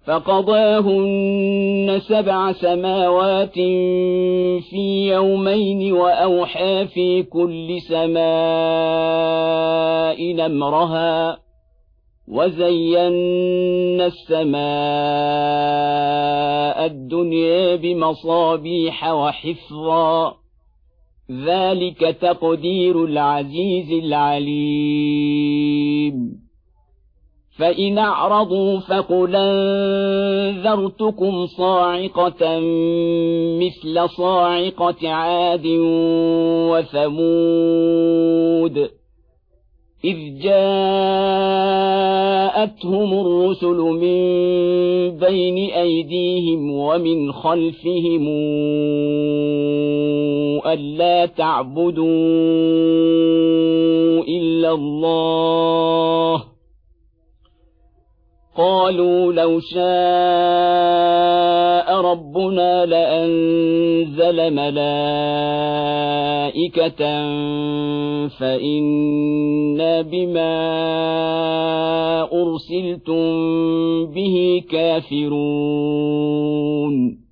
فقضاهن 7 سماوات في يومين وأوحى في كل سماء أمرها وزينا السماء الدنيا بمصابيح وحفظا ذلك تقدير العزيز العليم فإن أعرضوا فقل أنذرتكم صاعقة مثل صاعقة عاد وثمود إذ جاءتهم الرسل من بين أيديهم ومن خلفهم ألا تعبدوا إلا الله قالوا لو شاء ربنا لأنزل ملائكة فإنا بما أرسلتم به كافرون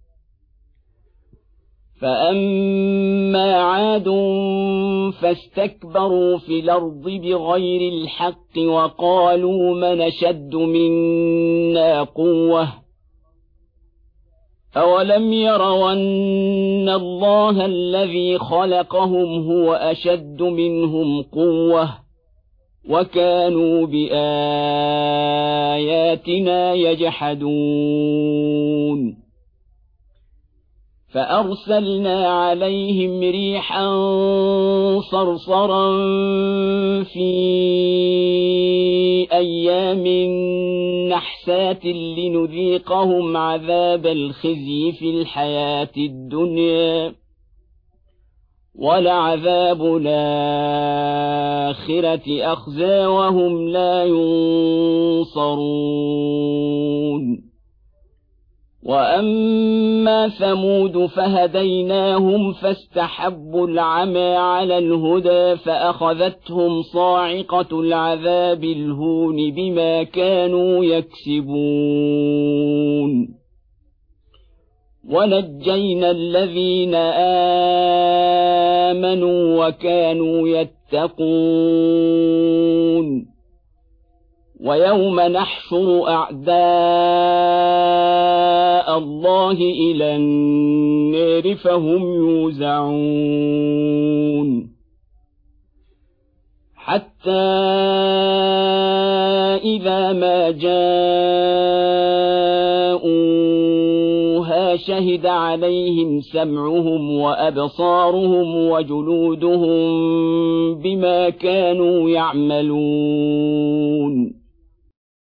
فأما عاد فاستكبروا في الأرض بغير الحق وقالوا من أشد منا قوة أولم يروا أن الله الذي خلقهم هو أشد منهم قوة وكانوا بآياتنا يجحدون فأرسلنا عليهم ريحا صرصرا في أيام نحسات لنذيقهم عذاب الخزي في الحياة الدنيا ولعذاب الآخرة أخزى وهم لا ينصرون وأما ثمود فهديناهم فاستحبوا العمى على الهدى فأخذتهم صاعقة العذاب الهون بما كانوا يكسبون ونجينا الذين آمنوا وكانوا يتقون ويوم نحشر أعداء الله إلى النار فهم يوزعون حتى إذا ما جاءوها شهد عليهم سمعهم وأبصارهم وجلودهم بما كانوا يعملون